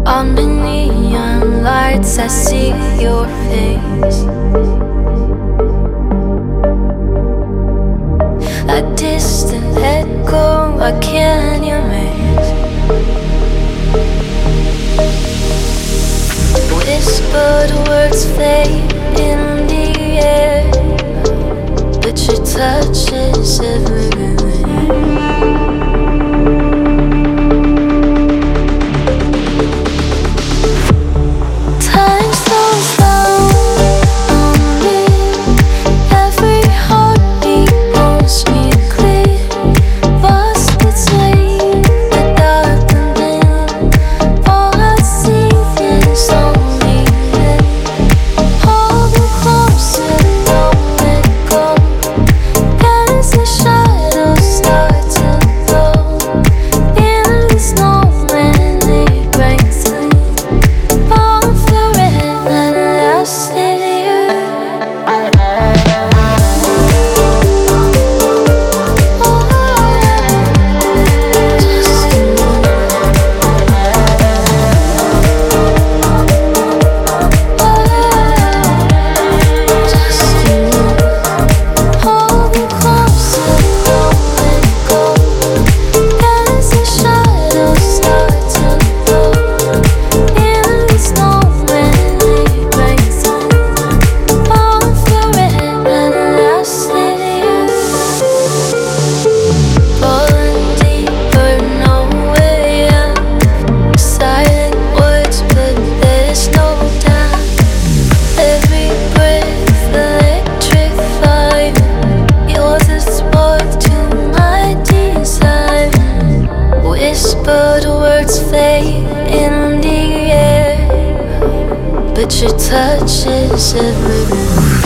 On the neon lights, I see your face. A distant echo, a canyon maze. Whispered words fade in the air, but your touch is everywhere. Whispered words fade in the air, but your touch is everywhere.